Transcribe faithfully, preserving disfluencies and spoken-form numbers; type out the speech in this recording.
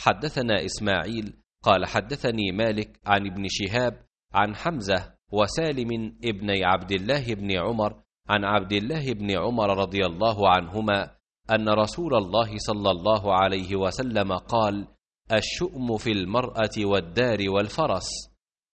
حدثنا إسماعيل قال حدثني مالك عن ابن شهاب عن حمزة وسالم ابني عبد الله بن عمر عن عبد الله بن عمر رضي الله عنهما أن رسول الله صلى الله عليه وسلم قال: الشؤم في المرأة والدار والفرس.